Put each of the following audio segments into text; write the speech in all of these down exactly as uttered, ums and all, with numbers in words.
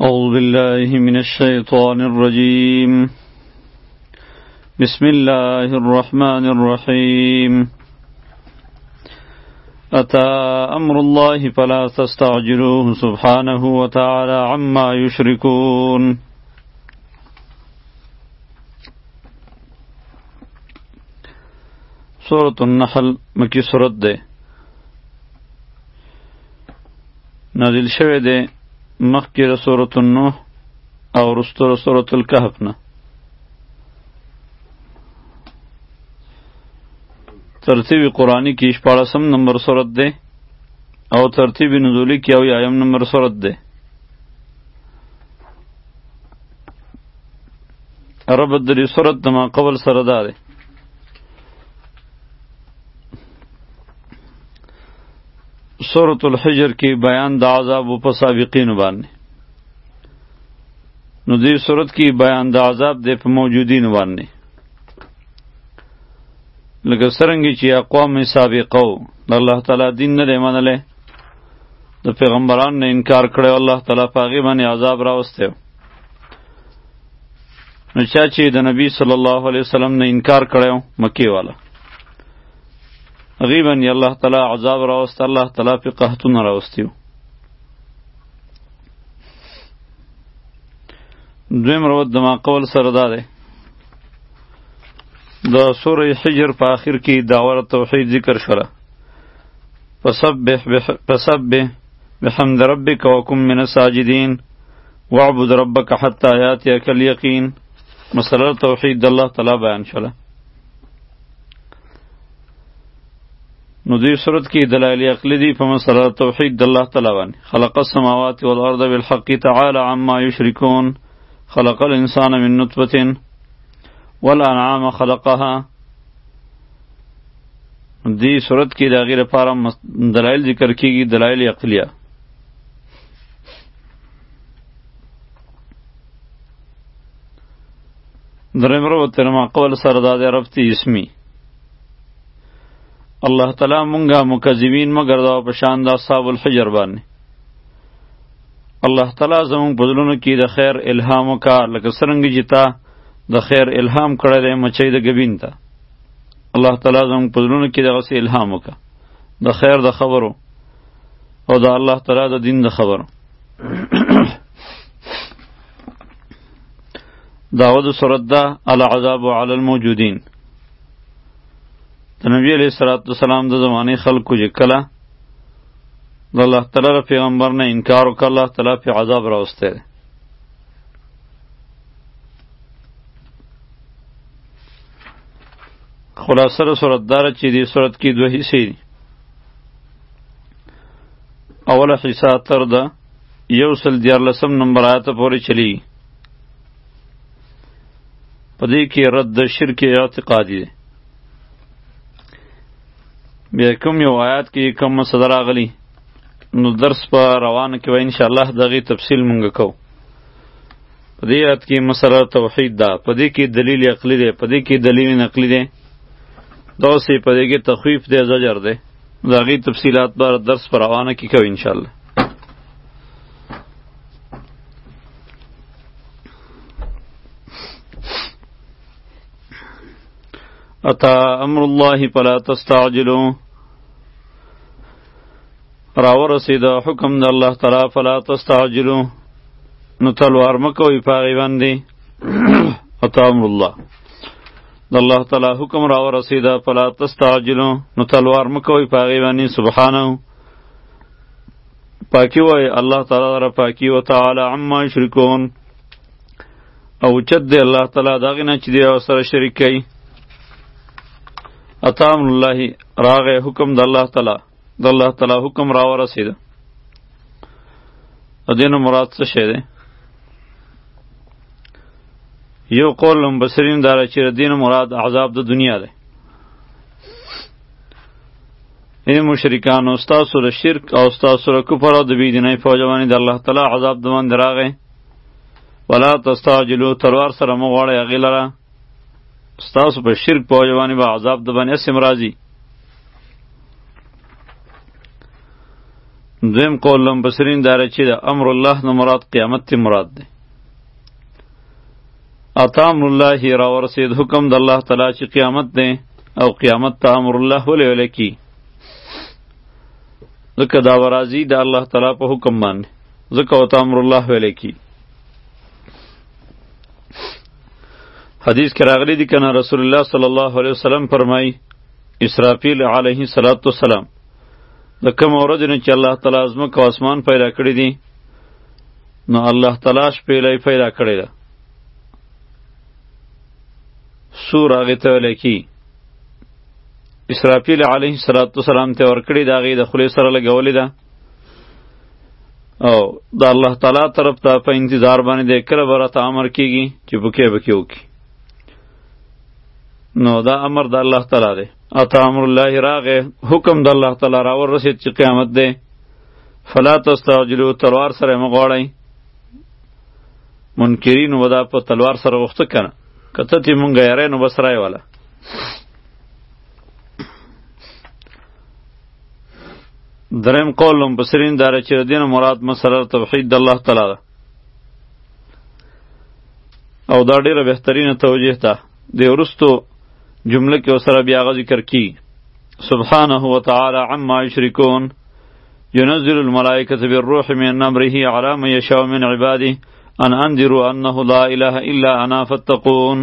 أعوذ بالله من الشيطان الرجيم بسم الله الرحمن الرحيم أتى أمر الله فلا تستعجلوه سبحانه وتعالى عما يشركون. سورة النحل مکی سورت ده نازل شوه ده مخکې د سورة النوح او وروسته د سورة الکهف نه. ترتیب قرآنی کې شپاړسم نمبر سورت ده او ترتیب نزولی کې اویایم نمبر سورت ده. ربط د دې سورت د ما قبل سره دا ده. سورة الحجر کی بیان د عذاب په سابقین باندې، نو دې سورت کی بیان د عذاب د په موجودین باندې، لکه څرنګه چې اقوام سابقو د الله تعالی دین نه دی منلی، د پیغمبرانو نه انکار کړی، الله تعالی په هغې باندې عذاب راوستی. نو چا چې د نبی صلی الله علیه وسلم نه انکار کړی مکې والا، غیبا ی الله تعالی عذاب راوست، الله تعالی پی قحطون راوستیو. دویم روت دما قول سره دا ده، د سوره حجر په آخر کې دعوه توحید ذکر شوله. فسبح فسبح بحمد ربک وکن من الساجدین واعبد ربک حتی یاتیک الیقین. مسله توحید د الله تعالی بیان شوله. نو دې صورت کې دلایل عقلی دي په مسله توحید د الله تعالی باندې. خلق السماوات والارض بالحق تعالی عما یشرکون. خلق الانسان من نطفة والانعام خلقها. دې صورت کې د هغې لپاره دلایل ذکر کېږي، دلایل عقلیه. دریم رو تر ما قول سره دا دی ربطی اسمی. الله تعالی مونږه مکذبین مگر دا په شان د اصحاب الحجر باندې. الله تعالی زمونږ په زړونو کې د خیر الهام وکړه، لکه څرنګه چې تا د خیر الهام کړی دی مچۍ د ګبین ته. الله تعالی زمونږ په زړونو کې دغسې الهام وکړه د خیر د خبرو او د الله تعالی د دین د خبرو. دعوه د سورت ده العذاب علی الموجودین. د نبی علیه الصلاة والسلام د زمانې خلکو چې کله د الله تعالی د پیغمبر نه انکار وکړ، الله تعالی پې عذاب راوستی دی. خلاصه د صورت داره چې دې صورت کې دوه حصې دي. اوله حصه تر د یو سل دیارلسم نمبر آیته پورې چلیږي. په دې کې رد د شرک اعتقادي دی. بیا کوم یو آیات کې کوم مسله راغلی، نو درس په روانه کې وای انشاءالله د هغې تفصیل مونږ کوو. په دې آیات کې مسله توحید ده، په دې کې دلیل عقلی دی، په دې کې دلیل نقلی دی، دغسې په دې کې تخویف دی، زجر دی. د هغې تفصیلات به درس په روانه کې کوو انشاءالله. اتا امر الله فلا تستعجلوا. راورسید حکم د الله تعالی فلا تستعجلوا، نو تلوار مکوئ په هغې باندې. اتا امر الله د الله تعالی حکم راورسید فلا تستعجلوا، نو تلوار مکوئ په هغې باندې. سبحانه پاکی وای الله تعالی را پاکی و تعالی عما یشرکون، او چت دی الله تعالی د هغې نه چې دی سره شریک کوي. اتا امر الله راغی حکم د الله تعالی، د الله تعالی حکم را ورسید. د دې نه مراد څه شی دی؟ یو قول مبصرین دا چې د دې نه مراد عذاب د دنیا دی. ای مشرکانو، ستاسو د شرک او ستاسو د کفر او د بېدینۍ په وجه باندې د الله تعالی عذاب د باندې راغی. ولا تستعجلوا، تلوار سره مه غواړئ هغې لره. ستاسو په شرک په وجه باندې به عذاب د باندې اسم راځي. دویم قول لمبسرین داره چې د امر الله نه مراد قیامت تی مراد دی. اتا امر الله را ورسید حکم د الله تعالی چې قیامت دی او قیامت ته امر الله ولې ویل کی ځکه دا ورازی د الله تعالی په حکم باندې ځکه او امر الله ویل کی. حدیث کې راغلی دی کنه رسول الله صلی الله علیه وسلم فرمای اسرافیل علیه السلام د کوم ورځ نه چې الله تعالی ازمکه او اسمان پیدا کړی دي نو الله تعالی شپېلې پیدا کړی ده. سور هغې ته ویلی کی اسرافیل علیه السلام ته ورکړي د هغې د خولې سره لګولې ده او د الله تعالی طرف ته په انتظار باندې دی کله به راته امر کېږي چې بکې بکې وکړي. نو دا امر د الله تعالی دی. اتا امر الله راغې حکم د الله تعالی را ورسید چې قیامت دی. فلا تستعجلوا تلوار سره مه غواړئ. منکرینو به دا په تلوار سره غوښته کنه کته تی مونږ یارې نو بس رای والا. دریم قول مفسرین داره چې دین مراد مسله توحید د الله تعالی ده او دا ډیره بهترینه توجیه ده. د ورستو جمله کې سره بیا غ ذکر کی سبحانه وتعالى عما یشرکون ينزل الملائکة بالروح من امره على من یشاء من عباده ان انذروا انه لا اله الا انا فاتقون.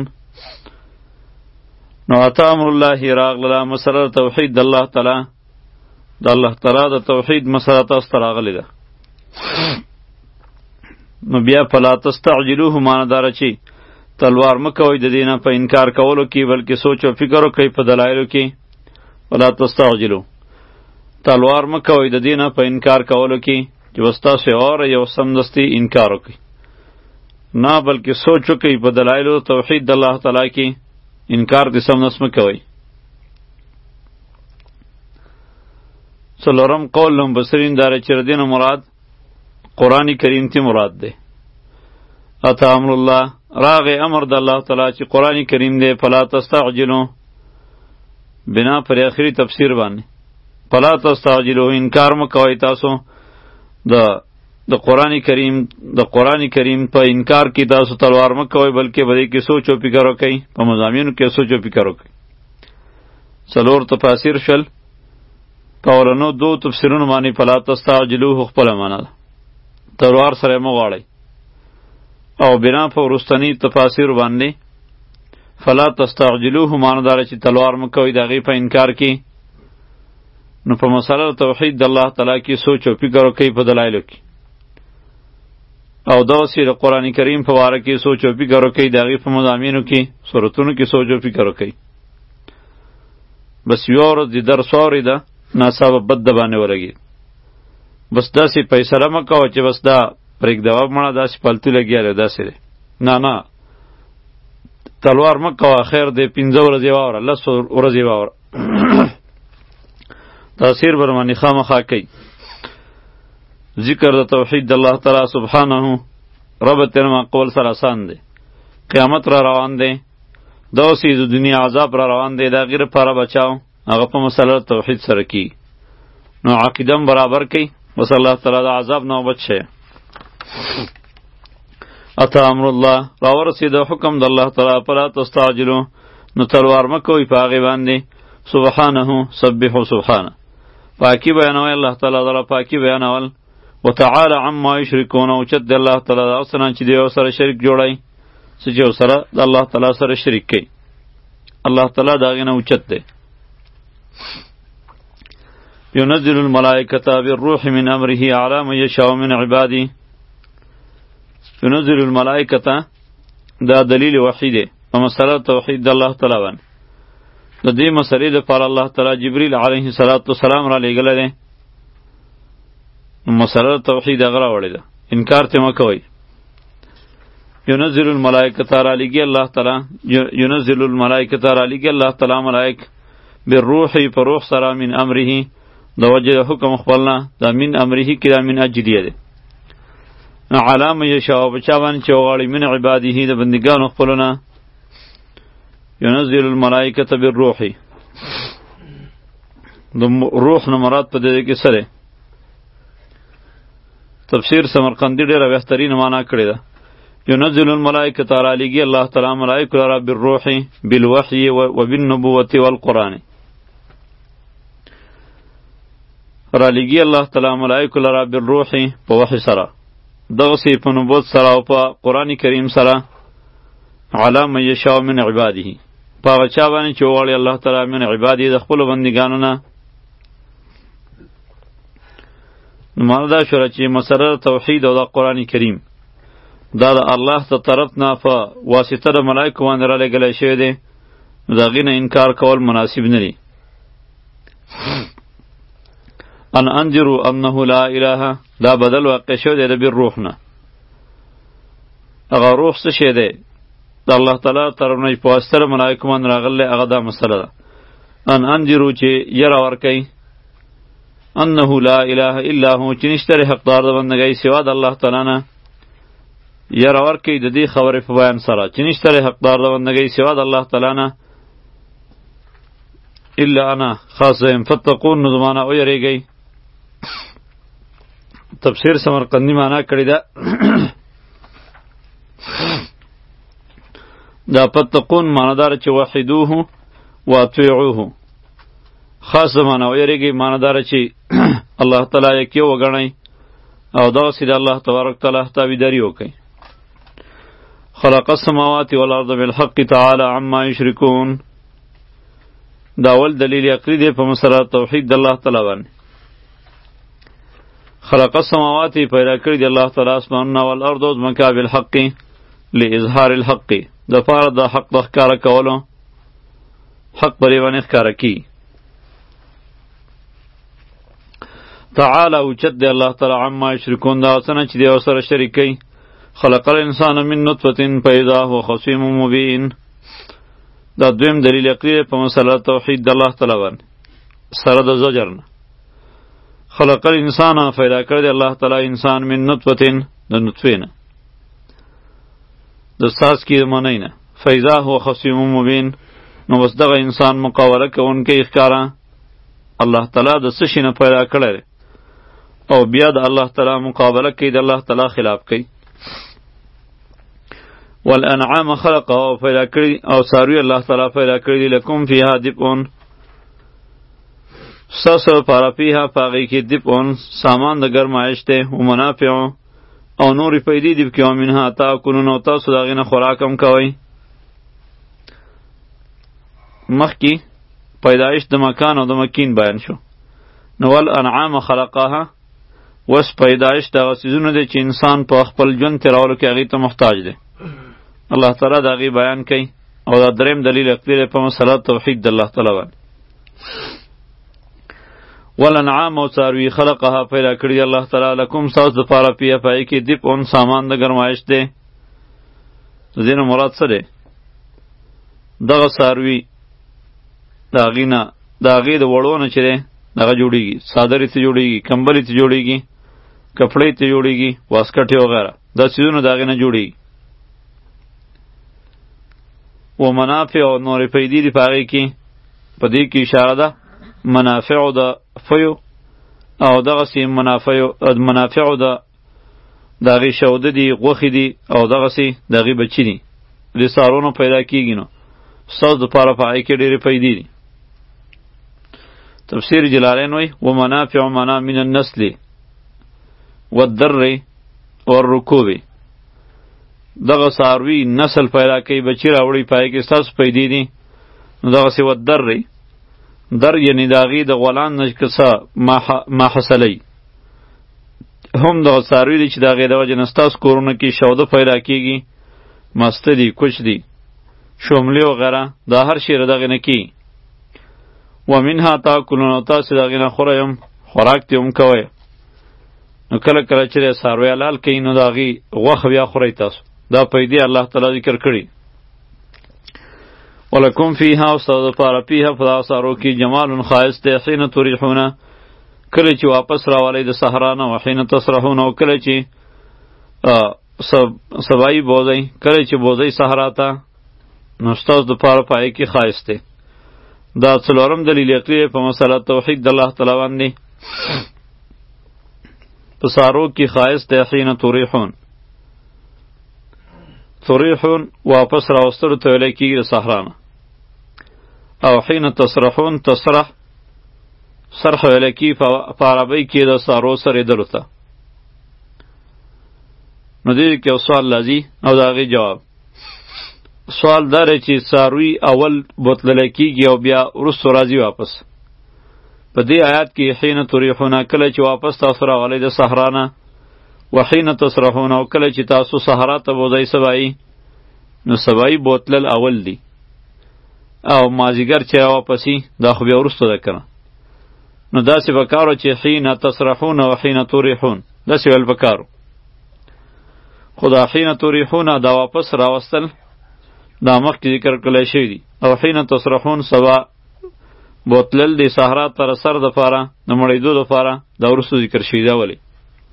نو اتا امر الله راغله مسله توحید د الله تعالی د الله تعالی د توحید مسله تاسو راغلی ده. نو بیا فلا تستعجلوه معنی دار چی تلوار مکوئ د دینه په انکار کولو کې بلکې سوچ او فکر وکئ په دلایلو کې. ولا تستعجلو تلوار مکوئ د دینه په انکار کولو کې چې وستا سه اور یو سمدستی انکار وکئ نه بلکې سوچ وکئ په دلایلو توحید د الله تعالی کې انکار دې سم نس مکوئ. څلورم قول مفسرین داره چې دینه مراد قرآن کریم تی مراد دی. اتا امر الله راغ امر د الله تعالی چې قرآن کریم دی. فلا تستعجلو بنا پر اخری تفسیر باندې فلا تستعجلو انکار مکوئ تاسو د د قرآن کریم د قرآن کریم په انکار کې تاسو تلوار مکوئ بلکې بده کې سوچ او فکر وکئ په مضامینو کې سوچ او فکر وکئ. څلور تفاسیر شل پاولنو دو تفسیرونو باندې فلا تستعجلوه خپل معنا ده تلوار سره مو غواړئ او بنا په ورستنی تفاسیر باندې فلا تستعجلوه معنی داره چې تلوار مکوئ د هغې په انکار کې. نو په مسله توحید د الله تعالی کې سوچ او فکر وکئ په دلایلو کې او داسې د قرآن کریم په باره کې سوچ او فکر وکئ د هغې په مضامینو کې صورتونو کې سوچ او فکر وکئ. بس یوه ورځ د درس واورېده ناڅاپه بد د باندې ولګېد بس داسې فیصله مه کوه چې بس دا پرېږده مړه داسې پالتو لګیا داسې دی. نه نه تلوار مه کوه خیر دی پنځه ورځې واوره لس ورځې واوره تاثیر بر باندې خامخا کوي. ذکر د توحید د الله تعالی سبحانه رب تیرما قول سره آسان دی. قیامت را روان دی داسې د دنیا عذاب را روان دی د هغې لپاره بچاو هغه په مسله توحید سره کی نو عقیده برابر کوي بس الله تعالی د عذاب نه بچ شي. اتا امر الله راورسید حکم د الله تعالی فلا تستعجلو نو تلوار مکوئ په هغې باندې. سبحانه سبحو سبحانه پاکی بیانوي الله تعالی دره پاکی بیانول. وتعالى عما یشرکون اوچت د الله تعالی د اوسنه چې دی او سره شریک جوړی څه چې سره د الله تعالی سره شریک کوي الله تعالی دا غنه اوچت دی. ينزل الملائکة بالروح من امره على من یشاء من عباده. ينزل الملائکة دا دلیل وحی دی په مسله توحید د الله تعالی باندې. د دې مسلې لپاره الله تعالی جبرئیل علیه السلام را لېږلی دی. مسله توحید هغه راوړې ده انکار ته مه کوئ. ينزل الملائکة را لېږي الله تعالی ينزل الملائکة را لېږي الله تعالی ملائک بالروح په روح سره من امره د وجه د حکم خپلنا دا من امره کې دا من اجلیه ده. علی من یشاء په چا باندې چې وغواړي من عباده د بندګانو خپلونه. ينزل الملائکة بالروح د روح نه مراد په دې کې سره تفسیر سمرقندی ډیره بهترین معنا کړې ده. ينزل الملائکه تعالی لګي الله تعالی ملائکه را بالروح بالوحی وبالنبوة والقرآن. را لګي الله تعالی ملائکه را بالروح په وحی سره، دغه سی په نبوت سره او په قرآن کریم سره، علی من یشاء من عباده، په هغه چا باندې چې وغواړي الله تعالی من عباده د خپلو بندګانو نه. نو معنا دا شوه چې مسله توحید او د قرآن کریم دا د الله ته طرف نه په واسطه د ملائکو باندې را لېږلی شوی دی، نو د هغې نه انکار کول مناسب نه دی. ان انذروا انه لا اله، دا بدل واقع شوی دی د بالروح نه. هغه روح څه شی دی؟ د الله تعالی طرف نه په واسطه د ملائکو باندې راغلی، هغه دا مسله ده. ان انذروا چې یره ورکوي انه لا اله الا هو، چې نشته حقدار د بندګۍ سوا د الله تعالی نه. یره ورکوي د دې خبرې په بیان سره چې نشته حقدار د بندګۍ سوا د الله تعالی نه. الا انا خاص یم فتقون، نو زمانه ویریږئ. تفسیر سمرقندی معنا کړې ده دا فتقون معنادار چې وحدوه و اطیعوه، خاص زمانه ویریږئ معنادار چې الله تعالی یکی وګڼئ او دغسې د الله تبارک تعالی تابعداري وکئ. خلق السماوات والارض بالحق تعالی عما یشرکون، دا اول دلیل عقلی دی په مسله توحید د الله تعالی باندې. خلق السماوات پیدا کړي دی الله تعالی اسمانونه والارض او ځمکه بالحق لاظهار الحق، د پاره د حق د ښکاره کولو، حق پرې باندې ښکاره کی. تعالی اوچت دی الله تعالی عما یشرکون، دا څه نه چې دی ورسره شریک کوي. خلق الانسان من نطفة فاذا هو خصيم مبين، دا دویم دلیل عقلی په مسله توحید د الله تعالی باندې سره د زجر نه. خلق الانسان پیدا کړی دی الله تعالی انسان من نطفة، د نطفې نه، د څاڅکي د منۍ نه. فاذا هو خصيم مبين، نو بس دغه انسان مقابله کوونکی ښکاره الله تعالی د څه شي نه پیدا کړی دی، او بیا د الله تعالی مقابله کوي، د الله تعالی خلاف کوي. والانعام خلقه، او پیدا کړی او څاروي الله تعالی پیدا کړی دی. لکم فیها دفء، ستاسو لپاره فیها په هغې کې دفء سامان د ګرمایش دی، و منافع او نورې پیدې دي پکې، ومنها تاکلون، او تاسو د هغې نه خوراک هم کوئ. مخکې پیدایش د مکان او د مکین بیان شو، نو والانعام خلقها، وس پیدایش دغه څیزونه دی چې انسان په خپل ژوند تېرولو کې هغې ته محتاج دی. الله تعالی د هغې بیان کوي، او دا دریم دلیل عقلی دی په مسله توحید د الله تعالی باندې. والانعام او څاروي خلقها پیدا کړي دی الله تعالی لکم ستاسو دپاره فیها په هغې کې دفء سامان د ګرمایش دی. د دې نه مراد څه دی؟ دغه څاروي د هغې نه د هغې د وړو نه چې دی دغه جوړېږي، څادر یې ته جوړېږي، کمبل یې ته جوړېږي، کپړې یې ته جوړېږي، واسکټ یې وغیره، دا څیزونه د هغې نه جوړېږي. و منافع او نورې پیدې دي په هغې کې، په دې کې اشاره ده منافعو د فیو او دغسې منافعو منافعو د د هغې شوده دي، غوښې دي، او دغسې د هغې بچي دي، د څاروونو پیدا کېږي. نو ستاسو دپاره په هغې کې ډېرې پیدې دي. تفسیر جلالین وی و منافع منا من النسل والدر والرکوب، دغه څاروي نسل پیدا کوي، بچی راوړي، په هغې کې ستاسو پیدې دي. نو دغسې والدر، در یعنې د هغې د غولان نه که څه ما حصلی، هم دغه څاروي دي چې د هغې د وجې نه ستاسو کورونو کې شوده پیدا کېږي، مسته دي، کوچ دي، شوملې وغیره، دا هر شی د هغې نه کېږي. ومنها تاکلون، او تاسې د هغې نه خورئ هم، خوراک ترې هم کوئ. نو کله کله چې دی څاروی حلال کوي، نو د هغې غوښه بیا خورئ تاسو. دا پیدې الله تعالی ذکر کړي. ولکم فیها، او ستاسو دپاره فیها په دغه څاروو کې جمال ښایست دی، حین تریحونه، کله چې واپس راولئ د صحرا نه، وحین تسرحون، او کله چې سبایي بوځئ، کله چې بوځئ صحرا ته، نو ستاسو دپاره په هغې کې ښایست دی. دا څلورم دلیل عقلی په مسله توحید د الله تعالی باندې. په سارو کې خایس دی حین توریحون. توریحون واپس راوستلو ته ویلی کېږي د صحرا نه. او حین تسرحون تسرح سرح ویلی کېږي په عربۍ کې د سارو سریدلو ته. نو دې کې یو سوال لازي او د هغې جواب. سوال دا دی چې څاروي اول بوتللی کېږي او بیا وروستو راځي واپس. په دې آیات کې حین توریحون کله چې واپس تاسو راغلی د صحرا نه، وحین تسرحون او کله چې تاسو صحرا ته بوځئ سبایي، نو سبایي بوتلل اول دی او مازیګر چې راواپسي دا خو بیا وروسته ده که نه. نو داسې به کارو چې حین تسرحون او حین توریحون داسې ویل به کارو. خو دا حین توریحون دا واپس راوستل دا مخکې ذکر کړی شوي دي. او حین تسرحون سبا بوتلل دی صحرا تر سر د پاره د مړېدو دپاره دا وروستو ذکر شوي ده. ولې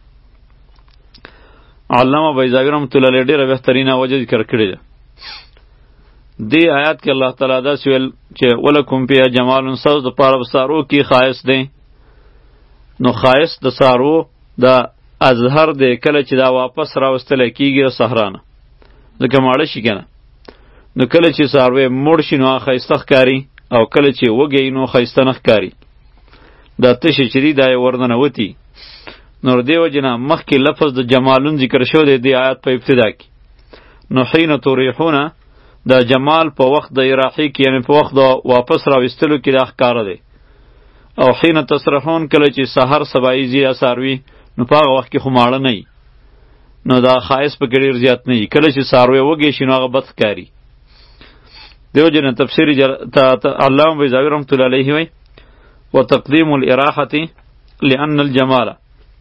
علامه بیضاوي رحمت الله علیه ډېره بهترینه وجه ذکر کړې ده. دې آیات کې الله تعالی داسې ویل چې ولکم فیها جمال، ستاسو دپاره په سارو کې ښایست دی. نو ښایست د سارو د اظهر دی کله چې دا واپس راوستلی کېږي د صحرا نه، ځکه ماړه شي که نه. نو کله چې څاروی مړ شي نو هغه ښایسته ښکاري، او کله چې وږی نو ښایسته نه ښکاري. دا تشې چې دي دا یې ورننوتي. نو د دې وجې نه مخکې لفظ د جمالون ذکر شوی دی دې آیات په ابتدا کې. نو حین توریحونه دا جمال په وخت د اراحې کې، یعنې په وخت د واپس راویستلو کې دا ښکاره دی. او حین تسرحون کله چې سحر سبایي ځي یا څاروي، نو په هغه وخت کې خو ماړه نه وي، نو دا ښایست پکې ډېر زیات نه وي. کله چې څاروی وږی شي نو هغه بد ښکاري. دې وجې نه تفسیر علامه بیضاوي رحمت الله علیه وایي وتقدیم الاراحة لأن الجمال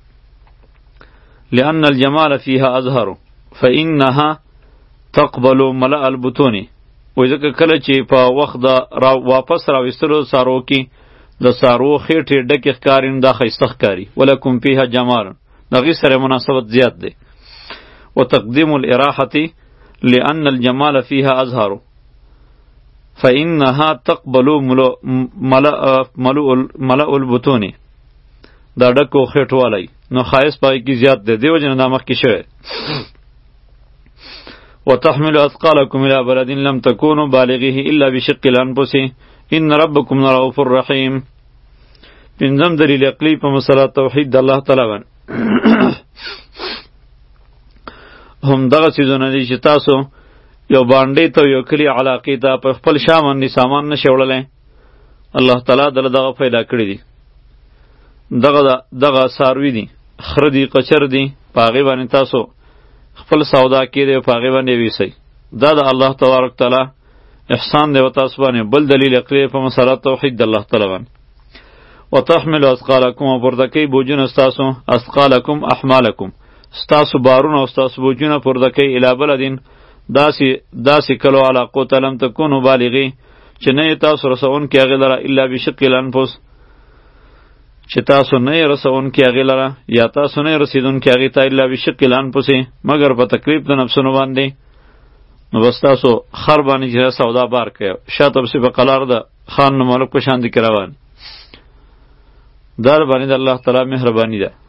لأن الجمال فيها أظهر فإنها تقبل ملأ البطون. وایي ځکه کله چې په وخت د را واپس راویستلو څارو کې د څارو خېټې ډکې ښکاري نو دا ښایسته ښکاري. ولکم فیها جمال د هغې سره مناسبت زیات دی. وتقدیم الاراحة لأن الجمال فيها أظهر فإنها تقبل ملأ البطون، دا ډکو خېټ والی نو ښایست په هغې کې زیات دی. دې وجې نه دا مخکې شوی. وتحمل اثقالکم الى بلد لم تكونوا بالغیه الا بشق الانفس ان ربکم لرؤوف رحیم. پنځم دلیل عقلی په مسله توحید د الله تعالی باندې هم دغه څیزونه دي چې تاسو یو باندې ته یو کلی علاقې ته په خپل شا باندې سامان نشئ وړلی. الله تعالی دله دغه پیدا کړي دي. دغه دغه څاروي دي، خره دي، قچر دي، په هغې باندې تاسو خپل سودا کېدی او په هغې باندې ویسئ. دا د الله تبارک تعالی احسان دی و تاسو باندې. بل دلیل عقلی په مسله توحید د الله تعالی باندې. وتحملوا اثقالکم او پورته کوئ بوجونه ستاسو، اثقالکم احمالکم ستاسو بارونه او ستاسو بوجونه پورته کوئ الی بلدین داسې داسې کلو علاقو ته لم تکونو بالغی چې نه یې تاسو رسونکي هغې لره الا بشق الانفس، چې تاسو نه یې رسونکي هغې لره یا تاسو نه یې رسېدونکي هغې ته الا بشق الانفس مګر په تکلیف د نفسونو باندې. نو بس تاسو خر باندې چې سودا بار کوئ، شاته پسې په قلار د خان نو ملک په شان دي کې روان. دا باندې د الله تعالی مهرباني ده.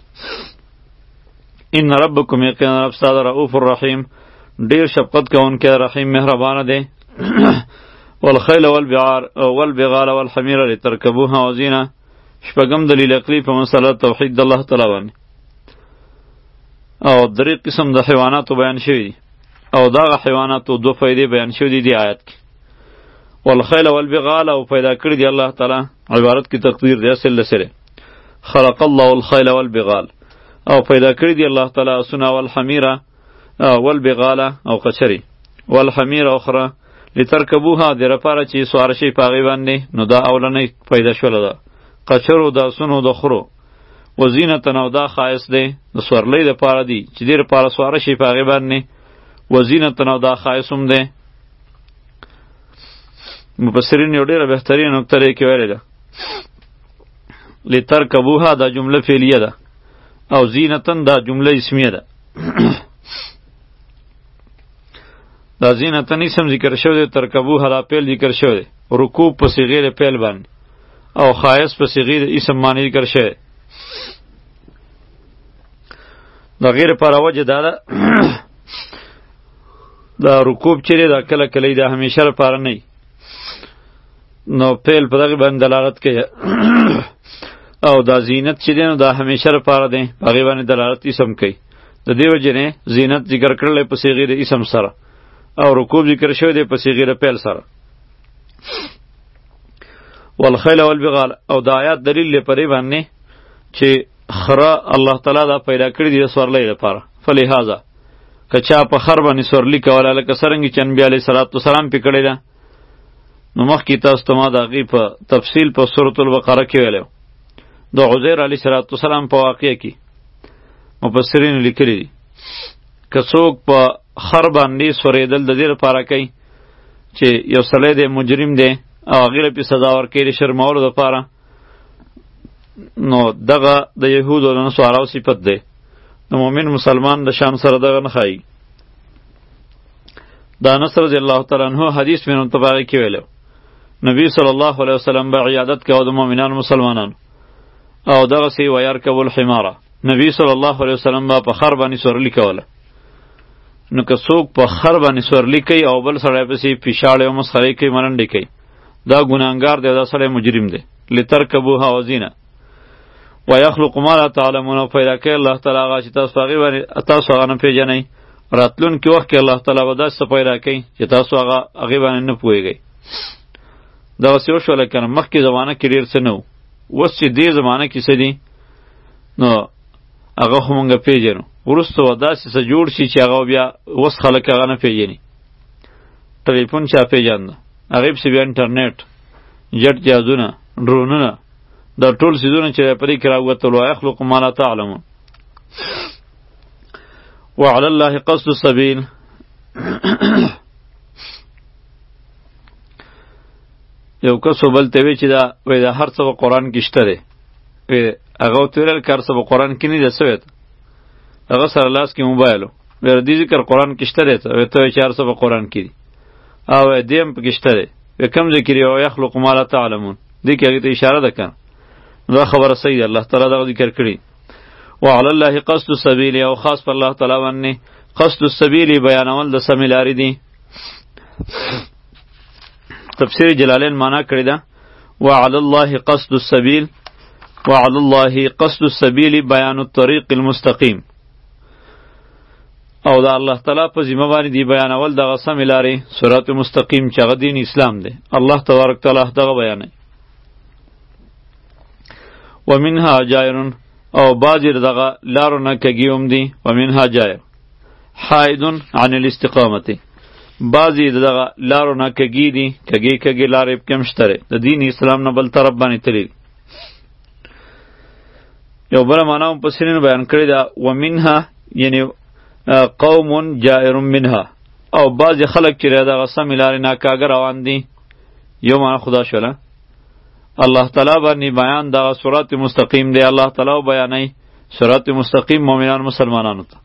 ان ربکم یقینا رب ستاسو رؤوف الرحیم ډیر شفقت کوونکی رحیم مهربانه دی. والخیل والبعار والبغال والحمیر لترکبوها وزینه. شپږم دلیل عقلی په مسله توحید د الله تعالی باندې. او درې قسم د حیواناتو بیان شوي دي او دغه حیواناتو دو فایدې بیان شوي دي دې آیت کې. والخیل والبغال او پیدا کړي دی الله تعالی، عبارت کې تقدیر دی اصل لسره خلق الله الخیل والبغال، او پیدا کړي دی الله تعالی اسونه والحمیره والبغال او قچری والحمیر اخرى لترکبوها د لپاره چې سوار شي په هغې باندې. نو دا اولنۍ پیدا شوله ده قچرو د اسونو د خرو. وزینتن او دا ښایست دی د سورلۍ دپاره دی چې دې لپاره سواره شي په هغې باندې. وزینتن او دا ښایست هم دی. مفسرین یو ډېره بهترین نکته دی کې ویلې ده لترکبوها دا جمله فعلیه ده او زینتن دا جمله اسمیه ده. دا زینتن اسم ذکر شوی دی، ترکبوها دا پیل ذکر شوی دی، رکوب په صیغې د پیل باندې او خایس په صیغې د اسم باندې ذکر شوی. د غیر پر وجه دا ده دا رکوب چې دا کله کله دا همیشه لپاره نه نو فعل په دغه باندې دلالت کوي او دا زینت چې دی نو دا همیشه لپاره دی هغې باندې دلالت اسم کوي د دې وجې نه زینت ذکر کړلی په صیغې د اسم سره او رکوب ذکر شوی دی په صیغې د فعل سره والخیل والبغال او دا آیات دلیل دی په دې باندې چې خره الله تعالی دا پیدا کړي دي د سورلۍ لپاره فلهذا که چا په خر باندې سورلي کوله لکه څرنګې چې انبیا علیه صلات وسلام پې کړې ده نو مخکې تاسو ته ما د هغې په تفصیل په سورة البقره کې ویلی د عزیر علیه صلات وسلام په واقعه کې مفسرینو لیکلي دي که څوک په خر باندې سورېدل د دې لپاره کوي چې یو سړی دی مجرم دی او هغې له پې سزا ورکوي د شرمولو دپاره نو دغه د یهودو د نصاراو صفت دی د مؤمن مسلمان د شان سره دغه نه ښایي د انس رضی الله تعالی عنه حدیث مې نن په هغې کې ویلی نبی صلی الله علیه وسلم به عیادت کوه د مؤمنانو مسلمانانو او دغسې ویرکب الحماره نبی صلی الله علیه وسلم به په خر باندې سورلي کوله نو که څوک په خر باندې سورلي کوي او بل سړی پسې پیشاړې او مسخرې کوي مننډې کوي دا ګناهګار دی او دا سړی مجرم دی لترکبوها وزینه ویخلق ما لا تعلمون او پیدا کوي الله تعالی هغه چې تاسو هغې باندې تاسو هغه نه پېژنئ راتلونکي وخت کې الله تعالی به داسې څه پیدا کوي چې تاسو هغه هغې باندې نه پوهېږئ دغسې وشوله که نه مخکې زمانه کې ډېر څه نه و اوس چې دې زمانه کې څه دي نو هغه خو مونږ پېژنو وروسته به داسې څه جوړ شي چې هغه بیا اوس خلک هغه نه پېژني ټلیفون چا پېژانده هغې پسې بیا انټرنیټ جټ جهازونه ډرونونه دا ټول څیزونه چې په دې کې راووتل ویخلق ما لا تعلمون وعلى الله قصد السبیل یو کس بل ته وی چې دا وای دا هر څه په قرآن کې شته دی هغه ورته ویل که هر څه په قرآن کې نه دی څه ویته هغه سره لاس کې موبایل و ویل دې ذکر قرآن کې شته دی ته وی ته وایې چې هر څه په قرآن کې دي او دې هم پکې شته دی وی کوم ځای کې دی ویخلق ما لا تعلمون دې کې هغې ته اشاره ده که دا خبره صحیح ده الله تعالی دغه ذکر کړي وعلى الله قصد السبیل او خاص په الله تعالی باندې قصد السبیل بیانول د سمې لارې دي تفسیر جلالین معنا کړی ده وعلى الله قصد السبیل وعلى الله قصد السبیل بیان الطریق المستقیم او دا الله تعالی په ذمه باندې دی بیانول دغه سمې لارې صراط مستقیم چې هغه دین اسلام دی الله تبارک تعالی دغه بیانوي ومنها جائر او بعضی دغه لارو نه کږي هم دي ومنها جائر حائد عن الاستقامت بعضی دغه لارو نه کږي دي کږي کږي لارې کم شته د دین اسلام نه بل طرف باندې تللی یو بل معنا هم پسینو بیان کړی ده ومنها یعنی قوم جائر منها او بعضی خلک چې دغه سمې لارې نه کاږه روان دي یو معنا خدا شوله الله تعالی باندې بیان دغه صراط مستقیم دی الله تعالی بیانوي صراط مستقیم مؤمنان مسلمانانو ته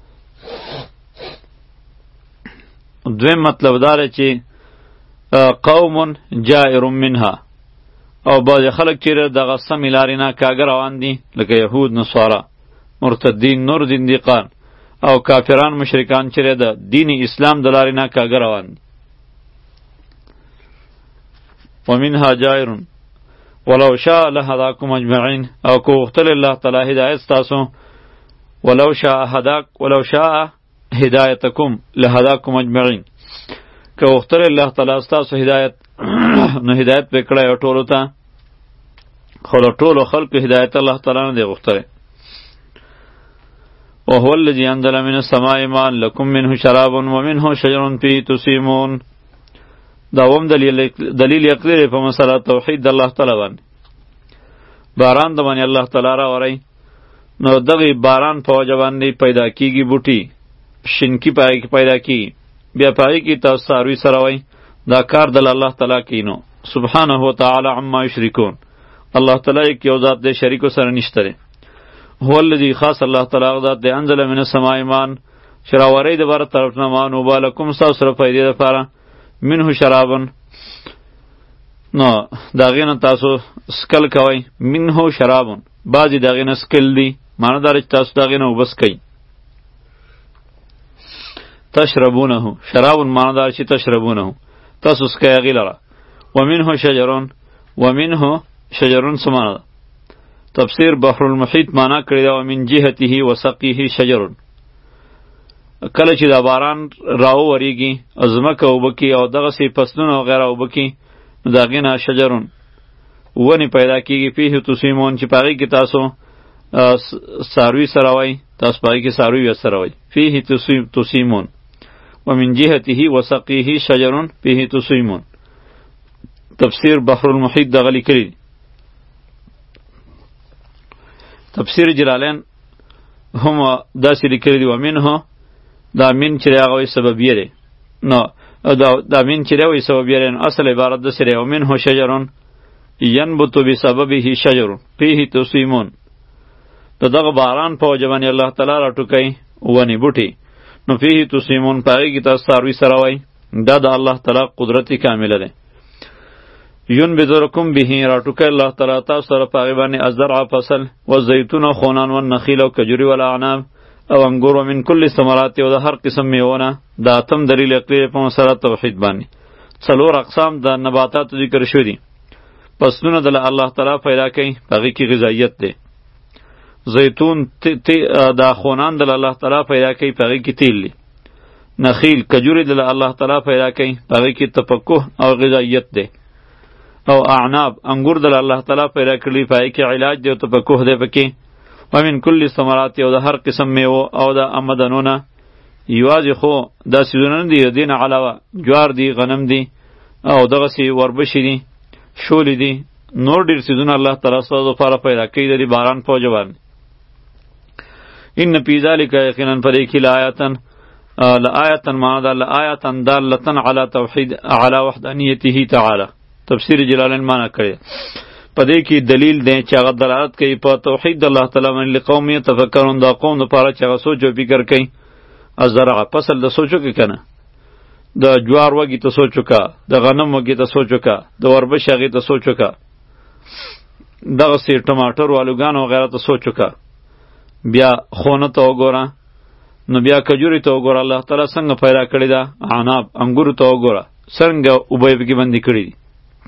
دویم مطلب داره چې قوم جائر منها او بعض خلک چې دغه سمې لارې نه کاږه روان دي لکه یهود نصارا مرتدین نور زندیقان او کافران مشرکان چې د دین اسلام د لارې نه کاږه روان دي ومنها جائر ولو شاء لهداکم اجمعین او کو غختل الله تعالی هدایت تاسو ولو شاء هداک ولو شاء هدایتکم لهداکم اجمعین که غختل الله تعالی تاسو هدایت نو هدایت پکړه یو ټولو ته خو ټولو خلق هدایت الله تعالی نه دی غختره وهو الذي انزل من السماء ماء لكم منه شراب ومنه شجر فيه تسيمون دا وم دلیل دلیل یقلی په مسله توحید د الله تعالی باندې باران د باندې الله تعالی را وری نو دغه باران په وجه باندې پیدا کیږي بوټي شینکی پای کی پیدا کی بیا پای کی تاسو ساروی سره وای دا کار د الله تعالی کینو سبحانه و تعالی عما یشرکون الله تعالی یک یو ذات د شریکو سره نشته هو الذی خاص الله تعالی ذات د انزل من السماء ماء شراوری د بار طرف نه مان وبالکم ساو سره پیدا لپاره منه شرابن نو داغه نه تاسو سکل کوي منه شرابن بعضی داغه نه سکل دی معنی دار چې تاسو داغه نه وبس کوي تشربونه شراب معنی دار چې تشربونه تاسو سکه هغې لره ومنه شجرون ومنه شجرون څه معنی ده تفسیر بحر المحیط معنا کړی دا ومن جهته وسقیه شجرون کله چې دا باران راو وریږي ازمکه وبکی او دغسې فصلونه وغیره وبکی نو د هغې نه شجرون ونې پیدا کیږي فیه تسیمون چې په هغې کې تاسو څاروي سره وئ تاسو په هغې کې څاروي سره وئ فیه تسیمون ومن جهته وسقیه شجرون فیه تسیمون تفسیر بحر المحیط دغه لیکلی تفسیر جلالین هم داسې لیکلی دي ومنه دا من چې دی هغه وایي سببیه دی نو دا من چې دی وایي سببیه دی نو اصل عبارت داسې دی ومنه شجرون ینبت بسببه شجر فیه تسیمون د دغه باران په وجه باندې الله تعالی راټوکوي ونې بوټي نو فیه تسیمون په هغې کې تاسو څاروي سره وایي دا د الله تعالی قدرت کامله دی ینبت لکم به راټوکوي الله تعالی تاسو سره په هغې باندې الزرع فصل والزیتون او خونان والنخیل او کجوري والاعناب او انګور ومن کل ثمرات او د هر قسم میوونه دا اتم دلیل عقلی په مسله توحید باندې څلور اقسام د نباتاتو ذکر شوي دي فصلونه د الله تعالی پیدا کوي هغې کې غذایت دی زیتون دا خونان د الله تعالی پیدا کوي په هغې کې تیل دی نخیل کجوري د الله تعالی پیدا کوي په هغې کې تفقه او غذایت دی او اعناب انګور د الله تعالی پیدا کړي په هغې کې علاج دی او تفقه دی پکې ومن کل ثمرات او د هر قسم میوه او د آمدنونه یوازې خو دا څیزونه نه دي د دې نه علاوه جوار دی غنم دی او دغسې وربشې دي شولې دي نور ډېر څیزونه الله تعالی ستاسو دپاره پیدا کوي د دې باران په وجه باندې ان فی ذلک یقینا په دې کې لآیتا لآیتا معنا ده لآیتا دالة علی توحید علی وحدانیته تعالی تفسیر جلالین معنا کړی په دې کې دلیل دی چې هغه دلالت کوي په توحید د الله تعالی باندې لقوم یتفکرون دا قوم دپاره چې هغه سوچ او فکر کوي الزرع فصل د سوچ وکړي که نه د جوار وږي ته سوچ وکړه د غنم وږي ته سوچ وکړه د وربش هغې ته سوچ وکړه دغسې ټماټر آلوګانو وغیره ته سوچ وکړه بیا خونه ته وګوره نو بیا کجوري ته وګوره الله تعالی څنګه پیدا کړې ده عناب انګورو ته وګوره څنګه اوبه یې پکې بندي کړي دي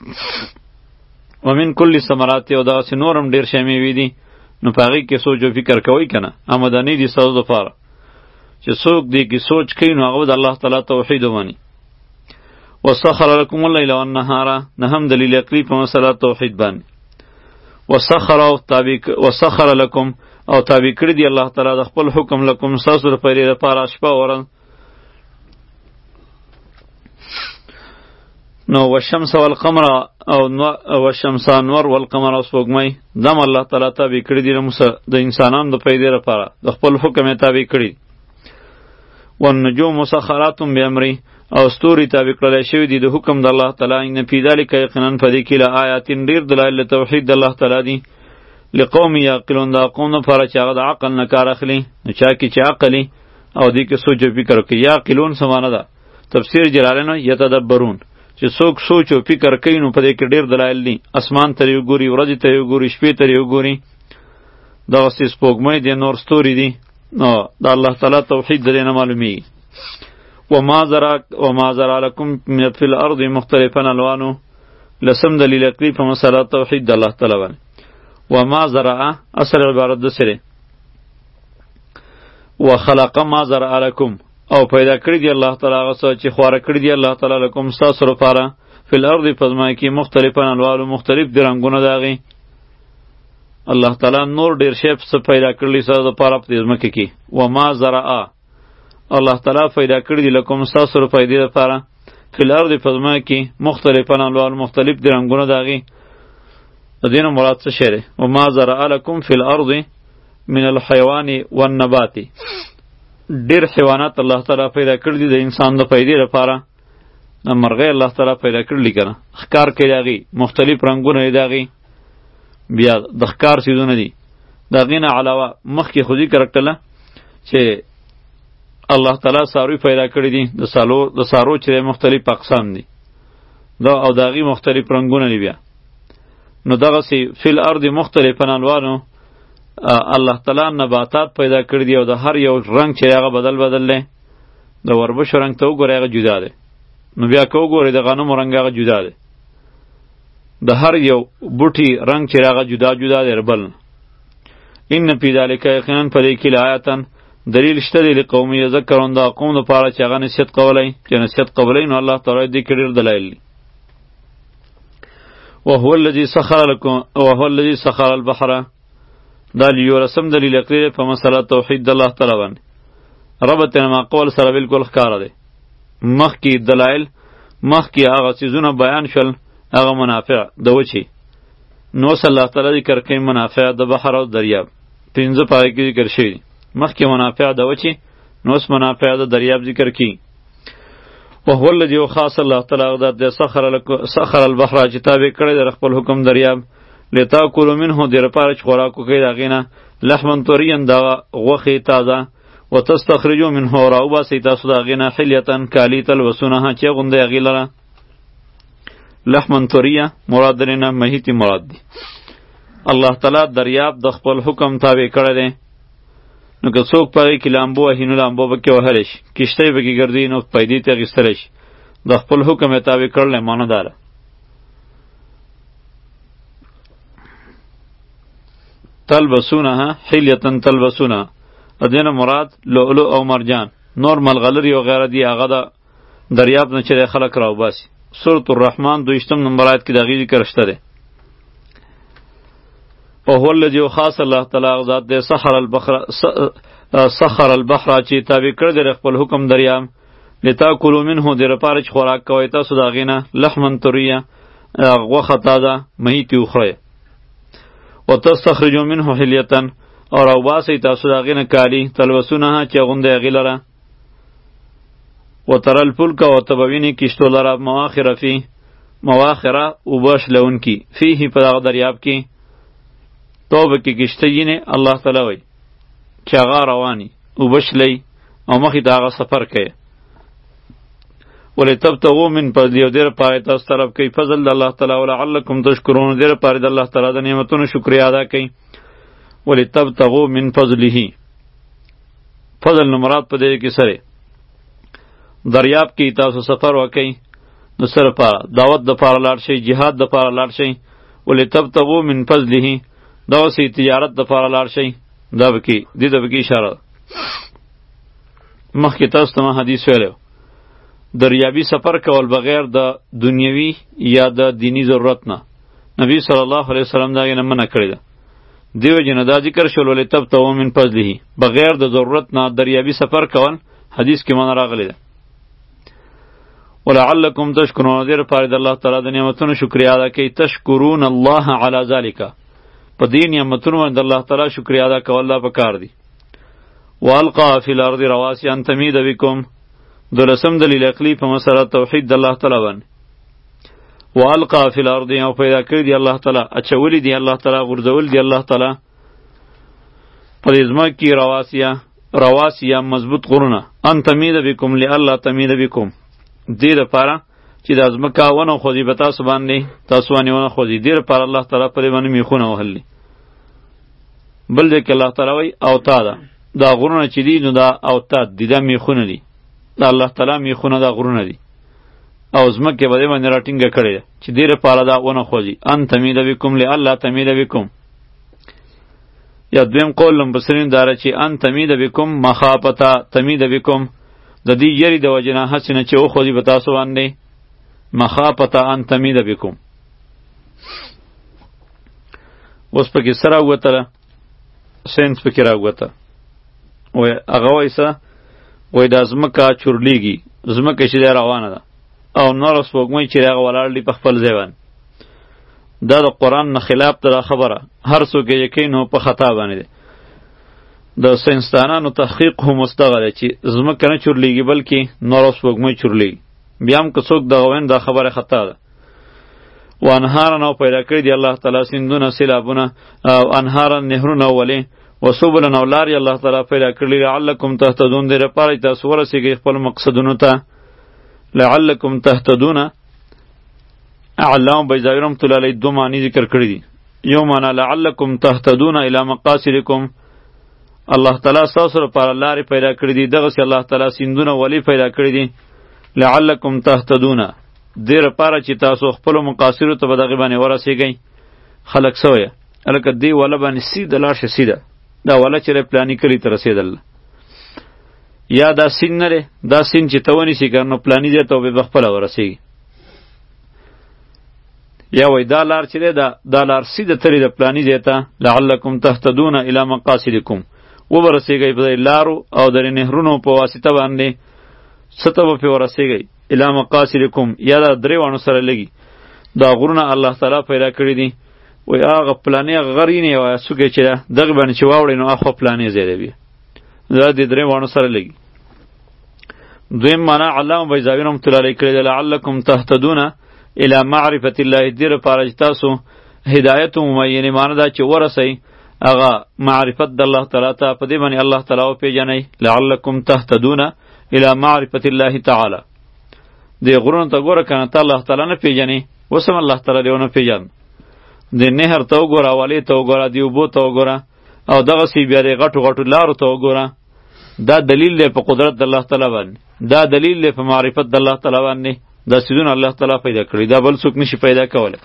ومن کل ثمرات او دغسې نور هم ډېر شی میوې دي نو په هغې کې سوچ او فکر کوئ که نه آمدنۍ دي ستاسو دپاره چې څوک دې کې سوچ کوي نو هغه به د الله تعالی توحید ومني وسخر لکم اللیل والنهار نهم دلیل عقلي په مسله توحید باندې وسخر او تابع وسخر لکم او تابع کړي دي الله تعالی د خپل حکم لکم ستاسو لپاره شپه او ورځ نو والشمس والقمر او والشمس انور والقمر او سپوږمۍ دم الله تعالی تابع کړي دي د انسانانو د پیدې لپاره د خپل حکم یې تابع کړي والنجوم مسخرات بامره او ستوري تابع کړل شوی دي د حکم د الله تعالی ان فی ذلک یقینا فدی کې لآیات ډیر دلایل توحید د الله تعالی دي لقوم یعقلون دا قوم لپاره چې هغه د عقل نه کار اخلي نو چا کې چې عقلی او دې کې سوچ او فکر کوي یعقلون څه معنی ده تفسیر جلالین یتدبرون چې څوک سوچ او فکر کوي نو په دې کې ډیر دلایل دي اسمان ته یو ګوري ورځې ته یو ګوري شپې ته یو ګوري دغسې سپوږمۍ دی نور ستوري دي نو د الله تعالی توحید د دې نه معلومیږي وما زرع وما زرع لکم فی الارض مختلفا الوانو لسم دلیل عقلی په مسله توحید د الله تعالی باندې وما زرع اصل عبارت د سره وخلق ما زرع لکم او پیدا کړی دی الله تعالی هغه څه چې خواره کړی دی الله تعالی لکم ستاسو لپاره فی الارض په ځمکه کې مختلفا الوانو مختلف دي رنګونه د هغې الله تعالی نور ډیر شی څه پیدا کړلی ستاسو لپاره په ځمکه کې وما زرع الله تعالی پیدا کړی دی لکم ستاسو د پیدې لپاره فی الارض په ځمکه کې مختلفا الوانو مختلف دي رنګونه د هغې د دې نه مراد څه شی دی وما زرع لکم فی الارض من الحیوان والنبات ډیر حیوانات الله تعالی پیدا کړی دي د انسان د پیدې لپاره د مرغۍ الله تعالی پیدا کړلی که نه ښکار کوي د هغې مختلف رنګونه یې د هغې بیا د ښکار څیزونه دي د هغې نه علاوه مخکې خو ذکر کړله چې الله تعالی څاروي پیدا کړي دي د سالو د څارو چې مختلف اقسام دي دا او د هغې مختلف رنګونه دي بیا نو دغسې فی الارض مختلفا الوانو الله تعالی نباتات پیدا کړي دي او د هر یو رنګ چې هغه بدل بدل دی د وربشو رنګ ته وګورئ هغه جدا دی، نو بیا که وګورئ د غنمو رنګ هغه جدا دی، د هر یو بوټي رنګ چې هغه جدا جدا دی ربل. ان فی ذلک یقینا په دې کې لآیة دلیل شته دی لقوم یذکرون، دا قوم دپاره چې هغه نصیحت قولی، چې نصیحت قولی نو الله تعالی دې کې ډېر دلایل دي. وهو الذي سخر لكم وهو الذي سخر البحر، دا لیورسم دلیل عقلی په مسله توحید د الله تعالی باندې. ربط ما قول سره بالکل ښکاره دی. مخکې دلایل، مخکې هغه څیزونه بیان شول، هغه منافع د وچې، نو اوس الله تعالی ذکر کوي منافع د بحر او دریاب. پنځه په هغې کې ذکر شوي دي. مخکې منافع د وچې، نو اوس منافع د دریاب ذکر کی. وهو الذي خاص الله تعالی ذات دی سخر سخر البحر چې تابع کړی د خپل حکم دریاب، لتاکلوا منه دې لپاره چې خوراک وکړئ د هغې نه، لحما طریا دا غوښې تازه، وتستخرجوا منه راوباسئ تاسو د هغې نه حلیة کالي تلبسونها چې اغوندئ هغې لره. لحما طریا مراد درې نه محیطي مراد دی. الله تعالی دریاب د خپل حکم تابع کړی دی، نو که څوک په هغې کې لامبو وهي نو لامبو به کې وهلی شي، کښتۍ به کې ګرځي نو پیدې ته اخیستلی شي. د خپل حکم یې تابع کړلی معنی دا ده. تلبسونها حلیة تلبسونها، د دې نه مراد لؤلؤ او مرجان، نور ملغلرې وغیره دي، هغه د دریاب نه چې دی خلک راوباسي. سورة الرحمن دویشتم نمبر آیت کې د هغې ذکر شته دی. وهو الذي خاص الله تعالی ذات دی سخر البحر سخر البحر چې تابع کړی دی خپل حکم دریاب، لتاکلوا منه دې لپاره چې خوراک کوئ تاسو د هغې نه، لحما طریا غوښه تازه محیطي وخورئ، وتستخرجوا منه حلیة او راوباسئ تاسو د هغې نه کالي تلبسونها چې اغوندئ هغې لره، وترى الفلک او ته به وینې کښتو لره مواخر فی مواخره اوبه شلونکي فیه په دغه دریاب کې، توبه کې کښتۍ یینې الله تعالی وایي چې هغه رواني اوبه شلی او مخې ته هغه سفر کوي. ولتبتغوا من فضله، او دې لپاره تاسو طلب کوئ فضل د الله تعالی، ولعلکم تشکرون، دې لپاره د الله تعالی د نعمتونو شکریا ادا کوئ. ولتبتغوا من فضله، فضل نو مراد په دې کې سره دریاب کې تاسو سفر وکئ، نو سره پاره دعوت د پاره لاړ شئ، جهاد د پاره لاړ شئ. ولتبتغوا من فضله، دغسې تجارت د پاره لاړ شئ، دا به کې دې ته به کې اشاره ده. مخکې تاسو ته ما حدیث ویلی دریابي سفر کول بغیر د دنیوي یا د دینی ضرورت نه، نبی صلی الله علیه وسلم دا یې نه منع کړې ده. دیو جن دا ذکر شول ولتبتغوا من فضله، بغیر د ضرورت نه دریابي سفر کول حدیث کې معنا راغلی ده. ولعلکم تشکرون، دې لپاره د الله تعالی د نعمتونو شکریا ادا کوئ. تشکرون الله علی ذلک، په دې نعمتونو باندې د الله تعالی شکریا ادا کول دا پکار دي. والقا فی الارض رواسي ان تمید بکم، دولسم دلیل عقلی په مسله توحید د الله تعالی باندې. والقا فی الارض، او پیدا کړی دی الله تعالی، اچولی دی الله تعالی، غورځول دی الله تعالی په دې ځمکه کې رواسیه رواسیه مضبوط غرونه، ان تمید بکم لالا تمید بکم، دې لپاره چې د ځمکه ونه خوځي به تاسو باندې، تاسو باندې ونه خوځي، دې لپاره الله تعالی په دې باندې میخونه وهلي. بل ځای کې الله تعالی وایي اوتاده، دا غرونه چې دي نو دا اوتاد دي، دا میخونه دي، دا الله تعالی میخونه دا غرونه دي، او ځمکه به دې باندې راټینګه کړې ده چې دې لپاره دا ونه خوځي. ان تمید بکم لالا تمید بکم. یا دویم قول لمبسرین داره چې ان تمید بکم مخافته تمید بکم، د دې یری د وجنه هڅه نه چې وخوځي به تاسو باندې، مخافته ان تمید بکم. اوس پکې سره وتله سنس پکې راوته، وای هغه وایسه وای د ځمکه چورلیږي، ځمکه چې روانه ده او نور سپوږمۍ چې هغه ولاړ دی په خپل ځای باندې، دا د قرآن نه خلاف ده خبره، هر څوک یې یقین هو په خطا باندې دی. د ساینسدانانو تحقیق هم مستغه دی چې ځمکه نه چورلیږي بلکې نور سپوږمۍ چورلیږي. بیا هم که څوک دغه وین دا خبره خطا ده. و انهارا نو پیدا کړی دی الله تعالی سیندونه، سیلابونه او انهارا نهرونه ولې و سبلن او لارې الله تعالی پیدا کړي، لعلکم تهتدون، دې لپاره تاسو ورسیږئ خپل مقصدونو ته. لعلکم تهتدون، علامه بیضاوی رحمة الله علیه دو معنی ذکر کړي دي. یو معنی لعلکم تهتدون الی مقاصدکم، الله تعالی ستاسو لپاره لارې پیدا کړي دي، دغسې الله تعالی سیندونه ولی پیدا کړي دي لعلکم تهتدون، دې لپاره چې تاسو خپلو مقاصدو ته به دغې باندې ورسېږئ. خلک څه وایه هلکه دې وله باندې سیده لاړ شه، سیده دا وله چې دی پلاني کلي ته رسېدل، یا دا سیند نه دی، دا سیند چې ته ونیسي که نو پلاني ځای ته به پخپله ورسېږي. یا وای دا لار چې دی دا دا لار سیده تلې د پلاني ځای ته لعلکم تهتدون الی مقاصدکم، وبرسېږئ په دې لارو او د نهرونو په واسطه باندې څه ته به پرې ورسېږئ الی مقاصدکم، یا دا درې واڼو سره لګي دا غرونه الله تعالی پیدا کړي دي. وای هغه پلانې هغه غر یې نه وایه څوکې چې ده دغې باندې چې واوړئ نو اخوا پلانې ځای دی بیا دا د درې واڼو سره لګي. دویم معنا علامه بیضاوي رحمة الله علیه کړې ده لعلکم تهتدون الی معرفة الله، دې لپاره چې تاسو هدایت ومومئ، یعنې معنا دا چې ورسئ هغه معرفت د الله تعالی ته، په دې باندې الله تعالی وپېژنئ. لعلکم تهتدون الی معرفة الله تعالی، دې غرونو ته ګوره که نه ته الله تعالی نه پېژنې، اوس هم الله تعالی دې ونه پېژن. دې نهر ته وګوره، والې ته وګوره، دې اوبو ته وګوره، او دغسې بیا دې غټو غټو لارو ته وګوره. دا دلیل دی په قدرت د الله تعالی باندې، دا دلیل دی په معرفت د الله تعالی باندې. دا سیدونه الله تعالی پیدا کړي، دا بل څوک نشي پیدا کولی.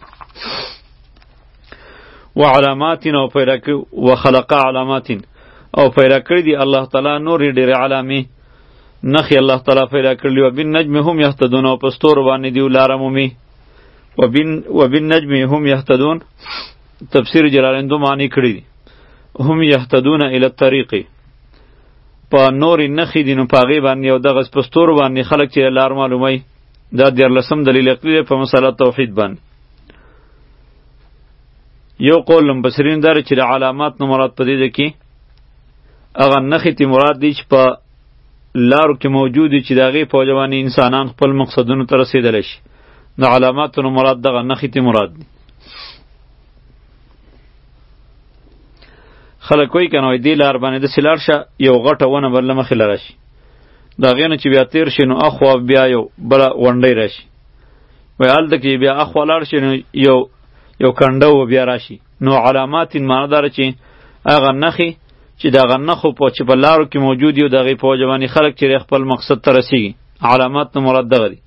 و علامات او پیدا کړي، و خلق علامات او پیدا کړي دي الله تعالی نورې ډېرې علامې نښې الله تعالی پیدا کړلي. و بالنجم هم یهتدون، او په ستورو باندې دي لاره مومي. و بالنجم هم یهتدون تفسیر جلالین دو معنی کړي دي، هم یهتدون الی الطریق، په نورې نښې دي نو په هغې باندې او دغسې په ستورو باندې خلک چې لار معلوموي. دا دیارلسم دلیل عقلی دی په مسله توحید باندې. یو قول مفسرین دا چې د علامات نه مراد په دې ده کې هغه نښې تی مراد دي چې په لارو کې موجود دي چې د هغې په وجه باندې انسانان خپل مقصدونو ته رسېدلی شي. د علاماتو نه مراد دغه نښې تی مراد دي. خلک وایي که نه وایي دې لار باندې داسې لاړ شه یو غټه ونه به له مخې له راشي، د هغې نه چې بیا تیر شي نو اخوا بیا یو بله غونډۍ راشي، وایي هلته کې بیا اخوا لاړ شي نو یو یو کنډه و بیا راشي. نو علامات معنا داره چې هغه نښې چې د هغه نښو په چې په لارو کې موجود دي او د هغې په وجه باندې خلک چې خپل مقصد ته رسېږي، علامات نه مراد دغه دي.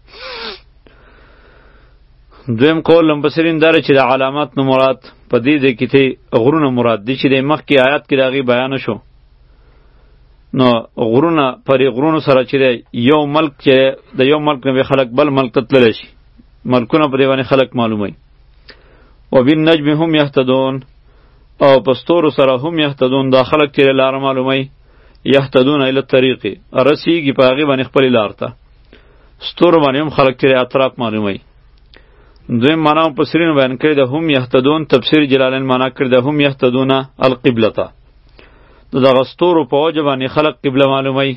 دویم قول مفسرین داره چې د علامات نه مراد په دې ځای کې ته غرونه مراد دي چې د مخکې آیات کې د هغې بیان شو. نو غرونه پرې غرونو سره چې دی یو ملک چې د یو ملک نه به خلک بل ملک ته تللی شي، ملکونه په دې باندې خلک معلوموي. و بالنجم هم یهتدون، او په ستورو سره هم یهتدون، دا خلک چې لاره معلوموي. یهتدون الی الطریق، رسیږي په هغې باندې خپلې لار ته. ستورو باندې هم خلک چې اطراف معلوموي. دویم معنا مفسرینو بیان کړې ده هم یهتدون، تفسیر جلالین معنا کړې ده هم یهتدون القبله ته، د دغه ستورو په وجه باندې خلق قبله معلوموي.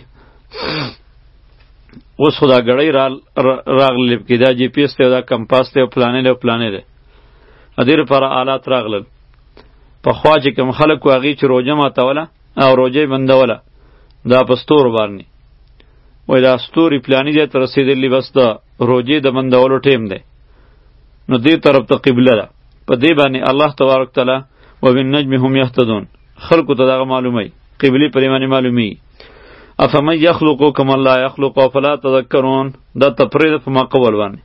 اوس خو دا ګړۍ راغلې کې دا جی پی ایس دی او دا کمپاس دی او پلانې دی او پلانې دی، د دې لپاره آلات راغلل. پخوا چې کوم خلک و هغې چې روژه ماتوله او روژه یې بندوله دا په ستورو باندې، وایي دا ستوري پلاني ځای ته رسېدلي، بس د روژې د بندولو ټیم دی، نو دې طرف ته قبله ده. په دې باندې الله تبارک تعالی و بالنجم هم یهتدون خلقو ته دغه معلوموي، قبلې په دې باندې معلومي. افمن یخلقو کمن لا یخلقو افلا تذکرون، دا تفرید په ما قول باندې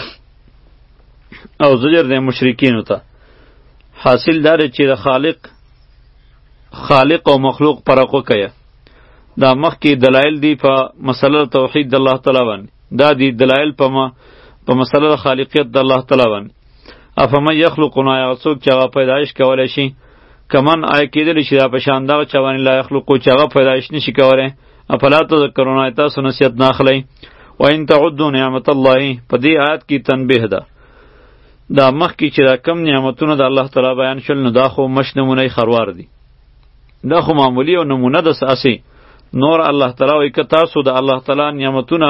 او زجر د مشرکینو ته. حاصل دا دی چې د خالق خالق او مخلوق فرق وکړه. دا مخکې دلایل دی په مسله توحید د الله تعالی باندې، دا دی دلایل په ما په مسله د خالقیت د الله تعالی باندې. افمن یخلقو نو هغه څوک چې هغه پیدایش کولی شي، کمن آیا کېدلی چې دا په شان دغه چا باندې لا یخلقو چې هغه پیدایش نشي کولی. افلا تذکرون، آیا تاسو نصیحت نه اخلئ. و ان تعدوا نعمت الله، په دې آیت کې تنبیه ده. دا مخکې چې دا کم نعمتونه د الله تعالی بیان شول نو دا خو مش نمونه خروار دي، دا خو معمولی او نمونه ده ساسي. نور الله تعالی وایي که تاسو د الله تعالی نعمتونه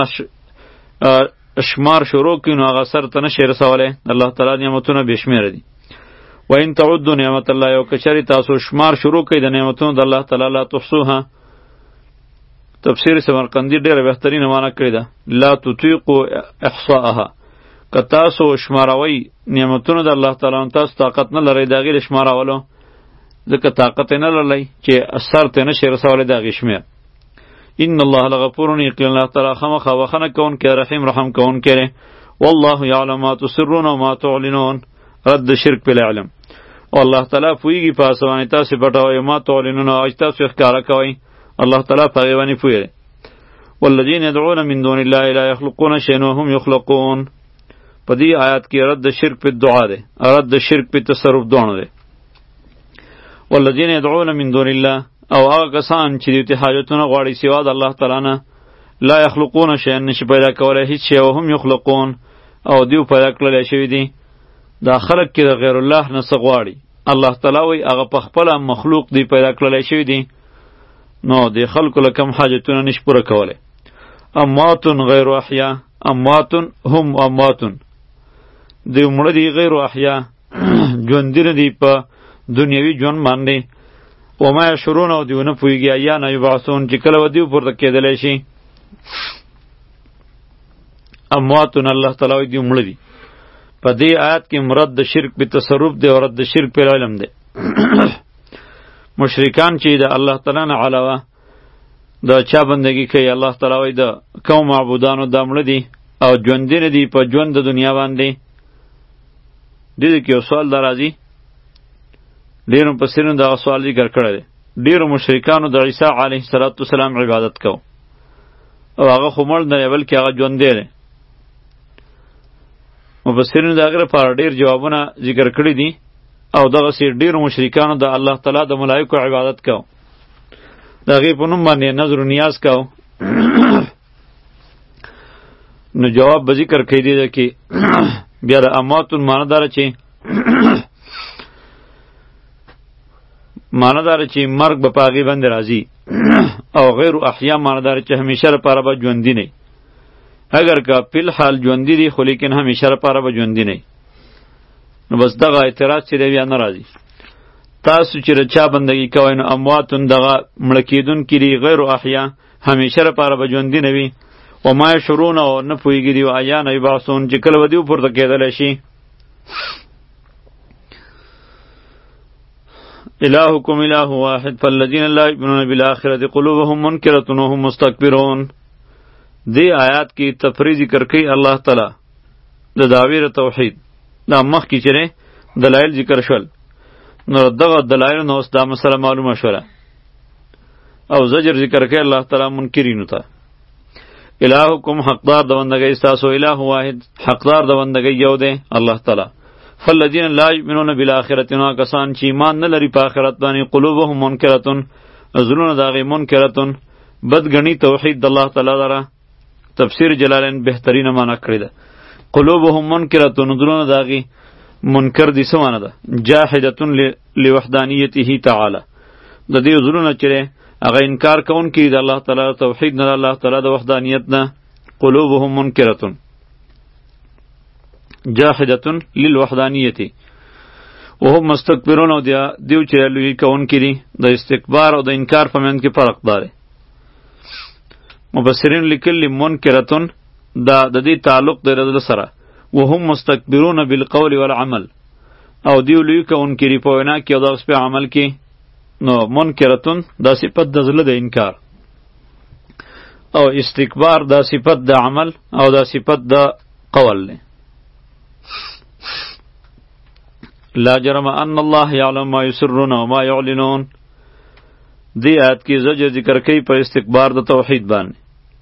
شمار شروع کړئ نو هغه سر ته نشئ رسولی. الله تعالی نعمتونه بې شمېره دي. و ان تعدوا نعمت الله، او که چېرې تاسو شمار شروع کړئ د نعمتونو د الله تعالی لا تحصوها. تفسیر سمرقندی ډېره بهترینه معنا کړې ده، لا تطیقوا احصاءها، که تاسو شماروئ نعمتونه د الله تعالی تاسو طاقت نه لرئ د هغې د شمارولو. ځکه طاقت نه لرلی چې سر ته نشي رسولی د هغې شمېر. ان الله لغفور، یقینا الله تعالی خامخا بخښنه کوونکی رحیم رحم کوونکی دی. والله یعلم ما تسرون و ما تعلنون، رد شرک بالعلم. او الله تعالی پوهیږي په هڅه باندې تاسې پټوئ، ما تعلنون او چې تاسو ښکاره کوئ، الله تعالی په هغې باندې پوهی دی. والذین يدعون من دون الله لا يخلقون شيئا وهم يخلقون، په دې آیات کې رد شرک په دعا دی، رد شرک په تصرف دونه دی. والذین يدعون من دون الله، او هغه کسان چې دوی ته حاجتونه غواړي سوا د الله تعالی نه، لا يخلقون شيئا، نشي پیدا کولی هیڅ شی، وهم يخلقون، او دیو پیدا کړلی شوي دي. دا خلق کې د غیر الله نه څه غواړي، الله تعالی وایي هغه په خپله مخلوق دی پیدا کړلی شوي دي، نو د خلکو له کم حاجتونه نشي پوره کولی. اموات غیر احیا، اموات هم اموات، دی مړه دی غیر احیا، ژوندي نه دي په دنیوي ژوند باندې. وما یشعرون، او دیو نه پوهېږي ایان یبعثون، چې کله به دیو پورته کېدلی شي. امواتون الله تعالی وایي دیو مړه دي. په دې آیات کې مراد د شرک په تصرف دی او رد د شرک په علم دی. مشرکان چې د الله تعالی نه علاوه د چا بندگی کوي، الله تعالی وایي د کوم معبودانو دا مړه دي او ژوندي نه دي په ژوند د دنیا باندې. دې کې یو سوال در راځي، ډېرو مفسرینو دغه سوال ذکر کړی دی. ډېرو مشرکانو د عیسی علیه السلام عبادت کو، او هغه خو مړ نه دی بلکې هغه ژوندی دی. مفسرینو د هغې لپاره ډېر جوابونه ذکر کړي دي، او دغسې ډېرو مشرکانو د الله تعالی د ملایکو عبادت کو، د هغې په نوم باندې نظر و نیاز کو. نو جواب به ذکر کوي دی کې بیا د امواتون معنی داره چې معنی داره چې مرګ به په هغې باندې راځي، او غیر احیا معنی داره چې همیشه لپاره به ژوندي نه، اگر که فی الحال ژوندي دي خو لیکن همیشه لپاره به ژوندي نه. نو بس دغه اعتراض چې دی بیا نه راځي. تاسو چې د چا بندګي کوئ نو امواتون دغه مړه کېدونکي دي، غیر احیا همیشه لپاره به ژوندي نه وي. وما یشعرون، او نه پوهېږي دوی ایان یبعثون، چې کله به دوی پورته کېدلی شي. الهکم اله واحد فالذین لا یؤمنون بالآخرة قلوبهم منکرة وهم مستکبرون. دې آیات کې تفریح ذکر کوي الله تعالی د دعوی توحید. دا مخکې چې دی دلایل ذکر شول، نو دغه دلایلو نه اوس دا مسله معلومه شوله، او زجر ذکر کوي الله تعالی منکرینو ته. الهکم حقدار د بندګۍ ستاسو، اله واحد حقدار د بندګۍ یو دی الله تعالی. فالذین لا یؤمنون بالآخرة، نو کسان چې ایمان نه لري په آخرت باندې، قلوبهم منکرة، زړونه د هغې منکرة، بدګني توحید د الله تعالی لره. تفسیر جلالین بهترینه معنی کړې ده. قلوبهم منکرة، زړونه د هغې منکر دي. څه معنی ده؟ جاحدة لوحدانیته تعالی، د دې زړونه چې دی هغه انکار کوونکي د الله تعالی توحید نه، الله تعالی د وحدانیت نه. قلوبهم منکرة جاحدة للوحدانیت وهم مستکبرون، او دیو چې لوی کوونکي دي. د استکبار او د انکار په منځ کې فرق دی. مفسرین لیکلي منکرة دا د دې تعلق دی رسول سره، وهم مستکبرون بالقول والعمل، او دیو لوی کوونکي دي په وینا کې او دغسې په عمل کې. نو منکرة دا صفت د زړه د انکار، او استکبار دا صفت د عمل، او دا صفت د قول دی. لا جرم ان الله یعلم ما یسرون و ما یعلنون. دی آیت کې زجر ذکر کوي په استکبار د توحید باندې.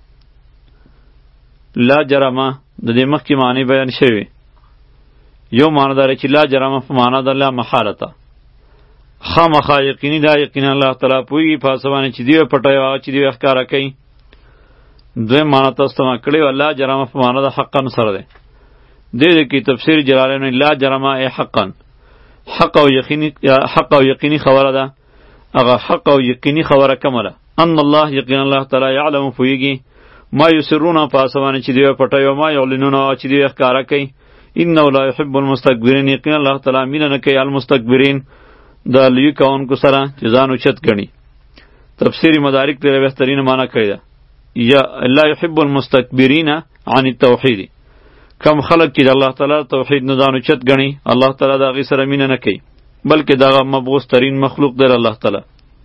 لا جرم د دې مخکې معنی بیان شوی. یو معنی داره چې لا جرم په معنی د لا محالته، خامخا یقیني دا یقینا الله تعالی پوهېږي په هڅه باندې چې دوی پټوي او هغه چې دوی ښکاره کوي. دویم معنی تاسو ته ما کړې وه، لا جرم په معنی د حقا سره دی. دې دې کې تفسیر جلالین لا جرم ای حقا، حق او یقیني حق او یقیني خبره ده. هغه حق او یقیني خبره کومه ده؟ ان الله یقینا الله تعالی یعلم پوهېږي ما یسرون په هڅه باندې چې دوی پټوي او ما یعلنون او چې دوی ښکاره کوي. انه لا یحب المستکبرین، یقینا الله تعالی مینه نه کوي المستکبرین، د لوی کوونکو سره چې ځان اوچت ګڼي. تفسیر مدارک ډېره بهترینه معنی کړې ده. یا لا یحب المستکبرین عن التوحید، کم خلق چې د الله تعالی توحید نه ځان اوچت ګڼي، الله تعالی د هغې سره مینه نه کوي. بلکې دغه مبعوث ترین مخلوق دی الله تعالی.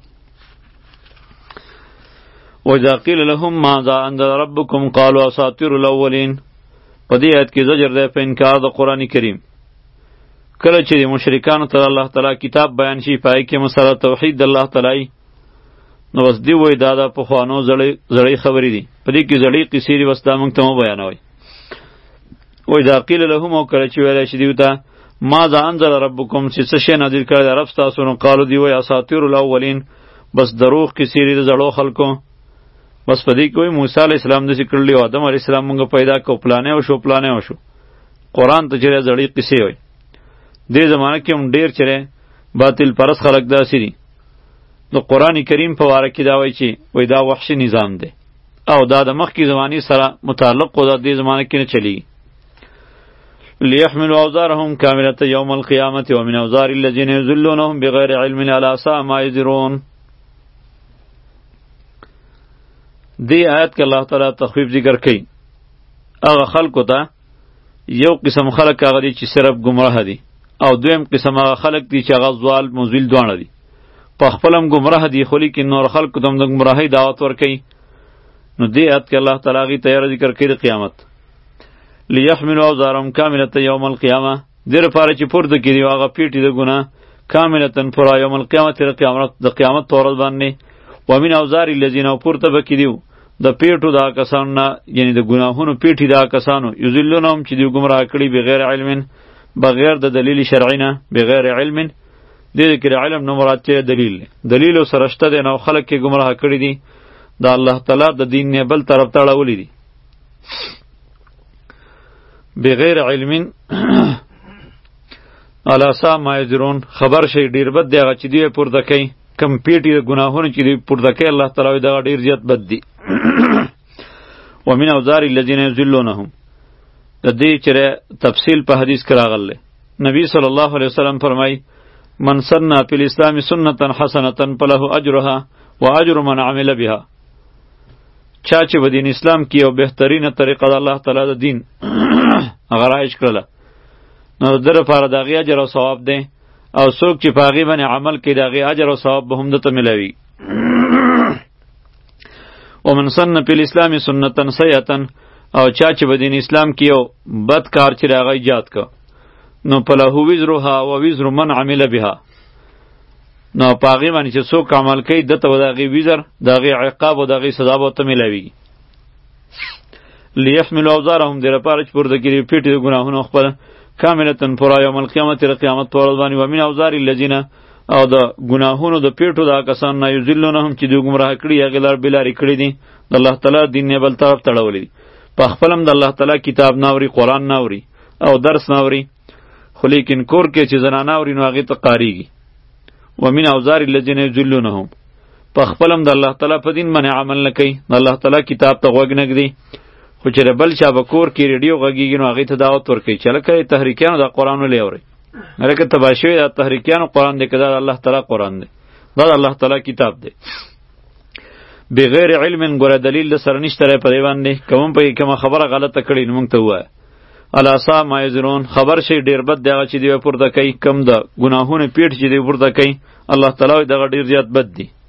وإذا قيل لهم ماذا أنزل ربكم قالوا أساطير الأولين. په دې آیت کې زجر دی په انکار د قرآن کریم. کله چې د مشرکانو ته الله تعالی کتاب بیان شي پای کې مسله توحید د الله تعالی، نو بس دی وای دا د پخوانو زړې زړې خبرې دي، په دې کې زړې قصې دي، بس دا موږ ته مو بیانوئ. وإذا قيل لهم، او کله چې ویلی شي دوی ته ماذا انزل ربکم، چې څه شی نازل کړی دی رب ستاسو، نو قالو دی وای اساطیر الاولین، بس دروغ قصې دي د زړو خلکو. بس په دې کې وایي موسی علیه السلام داسې کړلي او آدم علیه السلام موږ پیدا کړو، پلانې وشو پلانې وشو. قرآن ته چې زړې قصې وایي. دې زمانه کې هم ډېر چې باطل پرست خلک داسې دي. د قرآن کریم په باره کې دا وایي چې وایي دا وحشي نظام دی او دا د مخکې زمانې سره متعلق و، دا دې زمانه کې نه چلیږي. لیحملوا اوزارهم کاملة یوم القیامة ومن اوزار الذین یضلونهم بغیر علم الا ساء ما یزرون. دی آیت کې الله تعالی تخفیف ذکر کوي. هغه خلکو ته یو قسم خلک هغه دي چې صرف گمراه دي، او دویم قسم هغه خلک دي چې هغه ضال مضل دواړه دي. په خپل هم گمراه دي خو لیکن نور خلکو ته هم د گمراهۍ دعوت ورکوي. نو دی آیت کې الله تعالی هغې ته یاره ذکر کوي د قیامت. لیحملوا اوزارهم کاملة یوم القیامة، دې لپاره چې پورته کړي هغه پیټې د ګناه کاملة پوره یوم القیامت د قیامت په ورځ باندې. ومن اوزار الذین، او پورته به کړي د پیټو دا کسانو نه، یعنی د ګناهونو پیټې دا کسانو یضلونهم چې دوی ګمراه کړي بغیر علم، بغیر د دلیل شرعي نه، بغیر علم. دې کې علم نه مراد چې دلیل دلیل سره شته دی، نو خلک کې ګمراه کړي دي د الله تعالی د دین نه بل طرف ته اړولي دي بغیر علم. الا ساء ما یزرون، خبر شي ډیر بد دی هغه چې دوی پورته کوي، کم پیټې د ګناهونو چې دوی پورته کوي الله تعالی دغه ډیر زیات بد دی. ومن اوزار الذین یضلونهم، د دې چې تفصیل په حدیث کې راغلی. نبی صلی الله علیه وسلم فرمایي من سن فی الاسلام سنة حسنة فله اجرها واجر من عمل بها. چا چې په دین اسلام کې یو بهترینه طریقه د الله تعالی د دین هغه رایج کړله، نو د ده لپاره د هغې اجر او ثواب دی، او څوک چې په هغې باندې عمل کوي د هغې اجر او ثواب به هم دته میلاوي. ومن سن فی الاسلام سنة سیئة، او چا چې په دین اسلام کې یو بد کار چې هغه ایجاد که، نو فله وزرها و وزر من عمل بها، نو په هغې باندې چې څوک عمل کوي دته به د هغې وزر، د هغې عقاب او د هغې سزا به ورته میلاویږي. لیحملوا اوزارهم، دې لپاره چې پورته کړي پیټې د ګناهونو خپله کاملة پوره یوم القیامت د قیامت په ورځ باندې. ومن اوزار الذین، او د ګناهونو د پیټو د کسان نه یضلونهم چې دوی ګمراه کړي هغې لار بېلارې کړي دي، د الله تعالی دین یې بل طرف ته اړولی دي. په خپل هم د الله تعالی کتاب نه اوري، قرآن نه اوري او درس نه اوري، خو لیکن کور کې چې زنانه اوري نو هغې ته قاریږي. ومن اوزار الذین یضلونهم، په خپل هم د الله تعالی په دین باندې عمل نه کوي، د الله تعالی کتاب ته غوږ نه ږدي، خو چې بل چا به کور کې ریډیو غږېږي نو هغې ته دعوت ورکوي چې هلکه تحریکیانو دا قرآن ولې اورئ، هلکه تباه شوي دا تحریکیانو قرآن دی که دا د الله تعالی قرآن دی، دا د الله تعالی کتاب دی. بغیر علم، ګوره دلیل د سره نشته دی په دې باندې، که هم پکې کومه خبره غلطه کړې نو موږ ته ووایه. الا ساء ما یزرون، خبر شي ډیر بد دی هغه چې دوی پورته کوي، کم د ګناهونو پیټ چې دوی پورته کوي الله تعالی دغه ډیر زیات بد دی.